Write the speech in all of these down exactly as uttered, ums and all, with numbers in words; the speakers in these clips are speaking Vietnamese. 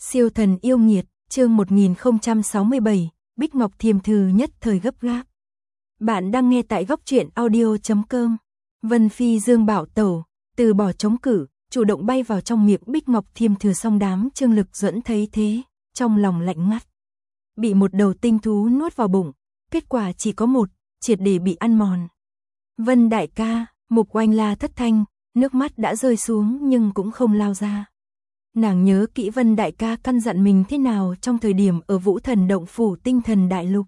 Siêu thần yêu nghiệt, chương một nghìn không trăm sáu mươi bảy, Bích Ngọc Thiềm Thử nhất thời gấp gáp. Bạn đang nghe tại góc truyện audio chấm com. Vân Phi Dương bảo tẩu, từ bỏ chống cự, chủ động bay vào trong miệng Bích Ngọc Thiềm Thử, song đám Trương Lực Duẫn thấy thế, trong lòng lạnh ngắt. Bị một đầu tinh thú nuốt vào bụng, kết quả chỉ có một, triệt để bị ăn mòn. Vân đại ca, Mục Oanh la thất thanh, nước mắt đã rơi xuống nhưng cũng không lao ra. Nàng nhớ kỹ Vân đại ca căn dặn mình thế nào trong thời điểm ở Vũ Thần Động Phủ Tinh Thần Đại Lục.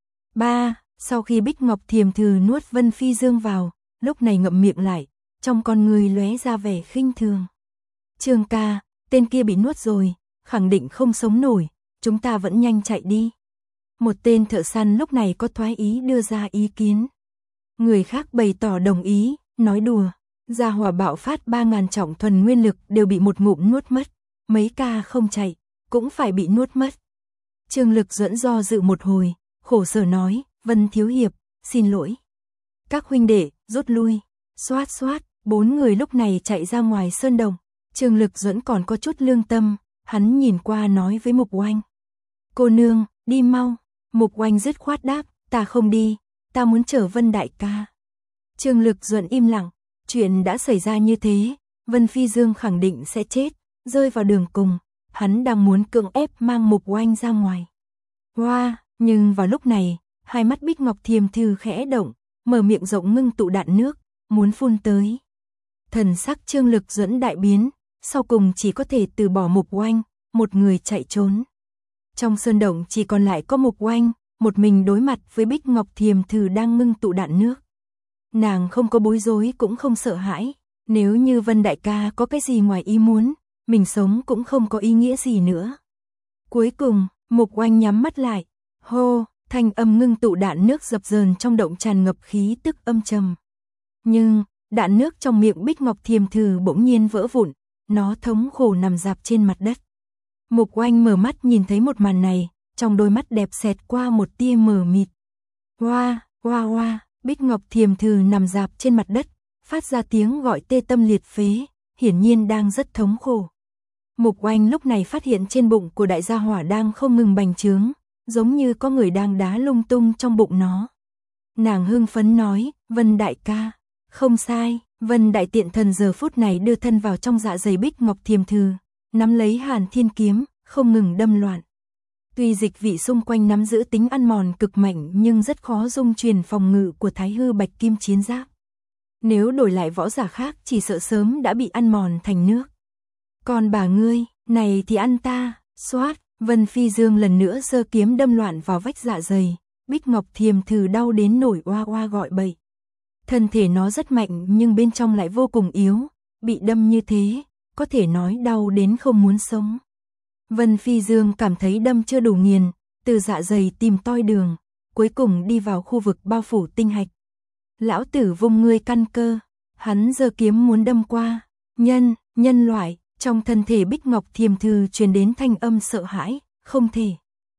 Ba, sau khi Bích Ngọc Thiềm Thử nuốt Vân Phi Dương vào, lúc này ngậm miệng lại, trong con người lóe ra vẻ khinh thường. Trương ca, tên kia bị nuốt rồi, khẳng định không sống nổi, chúng ta vẫn nhanh chạy đi. Một tên thợ săn lúc này có thoái ý đưa ra ý kiến. Người khác bày tỏ đồng ý, nói đùa, gia hỏa bạo phát ba ngàn trọng thuần nguyên lực đều bị một ngụm nuốt mất, mấy ca không chạy, cũng phải bị nuốt mất. Trương Lực Duẫn do dự một hồi, khổ sở nói, Vân thiếu hiệp, xin lỗi. Các huynh đệ, rút lui, xoát xoát, bốn người lúc này chạy ra ngoài sơn đồng. Trương Lực Duẫn còn có chút lương tâm, hắn nhìn qua nói với Mục Oanh. Cô nương, đi mau. Mục Oanh dứt khoát đáp, ta không đi, ta muốn chở Vân đại ca. Trương Lực Duẫn im lặng, chuyện đã xảy ra như thế, Vân Phi Dương khẳng định sẽ chết, rơi vào đường cùng, hắn đang muốn cưỡng ép mang Mục Oanh ra ngoài. Hoa, wow, nhưng vào lúc này, hai mắt Bích Ngọc Thiềm Thử khẽ động, mở miệng rộng ngưng tụ đạn nước, muốn phun tới. Thần sắc Trương Lực Duẫn đại biến, sau cùng chỉ có thể từ bỏ Mục Oanh, một người chạy trốn. Trong sơn động chỉ còn lại có Mục Oanh, một mình đối mặt với Bích Ngọc Thiềm Thử đang ngưng tụ đạn nước. Nàng không có bối rối cũng không sợ hãi, nếu như Vân đại ca có cái gì ngoài ý muốn, mình sống cũng không có ý nghĩa gì nữa. Cuối cùng, Mục Oanh nhắm mắt lại, hô, thanh âm ngưng tụ đạn nước dập dờn trong động tràn ngập khí tức âm trầm. Nhưng, đạn nước trong miệng Bích Ngọc Thiềm Thử bỗng nhiên vỡ vụn, nó thống khổ nằm rạp trên mặt đất. Mục Oanh mở mắt nhìn thấy một màn này, trong đôi mắt đẹp xẹt qua một tia mờ mịt. Hoa, hoa hoa, Bích Ngọc Thiềm Thử nằm rạp trên mặt đất, phát ra tiếng gọi tê tâm liệt phế, hiển nhiên đang rất thống khổ. Mục Oanh lúc này phát hiện trên bụng của đại gia hỏa đang không ngừng bành trướng, giống như có người đang đá lung tung trong bụng nó. Nàng hưng phấn nói, Vân đại ca, không sai, Vân đại tiện thần giờ phút này đưa thân vào trong dạ dày Bích Ngọc Thiềm Thử, nắm lấy Hàn Thiên kiếm, không ngừng đâm loạn. Tuy dịch vị xung quanh nắm giữ tính ăn mòn cực mạnh nhưng rất khó dung truyền phòng ngự của Thái Hư Bạch Kim chiến giáp. Nếu đổi lại võ giả khác chỉ sợ sớm đã bị ăn mòn thành nước. Còn bà ngươi, này thì ăn ta, xoát, Vân Phi Dương lần nữa giơ kiếm đâm loạn vào vách dạ dày, Bích Ngọc Thiềm Thử đau đến nổi oa oa gọi bậy. Thân thể nó rất mạnh nhưng bên trong lại vô cùng yếu, bị đâm như thế, có thể nói đau đến không muốn sống. Vân Phi Dương cảm thấy đâm chưa đủ nghiền, từ dạ dày tìm toi đường, cuối cùng đi vào khu vực bao phủ tinh hạch. Lão tử vung ngươi căn cơ, hắn giơ kiếm muốn đâm qua, nhân, nhân loại, trong thân thể Bích Ngọc Thiềm Thử truyền đến thanh âm sợ hãi, không thể.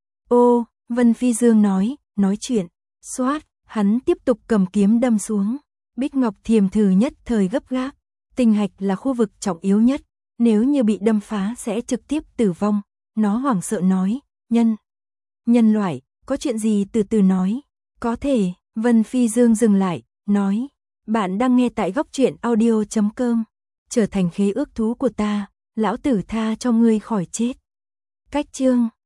Ô, Vân Phi Dương nói, nói chuyện, xoát, hắn tiếp tục cầm kiếm đâm xuống, Bích Ngọc Thiềm Thử nhất thời gấp gáp, tinh hạch là khu vực trọng yếu nhất, nếu như bị đâm phá sẽ trực tiếp tử vong, nó hoảng sợ nói, nhân, nhân loại, có chuyện gì từ từ nói, có thể, Vân Phi Dương dừng lại, nói, bạn đang nghe tại góc truyện audio chấm com, trở thành khế ước thú của ta, lão tử tha cho ngươi khỏi chết. Cách chương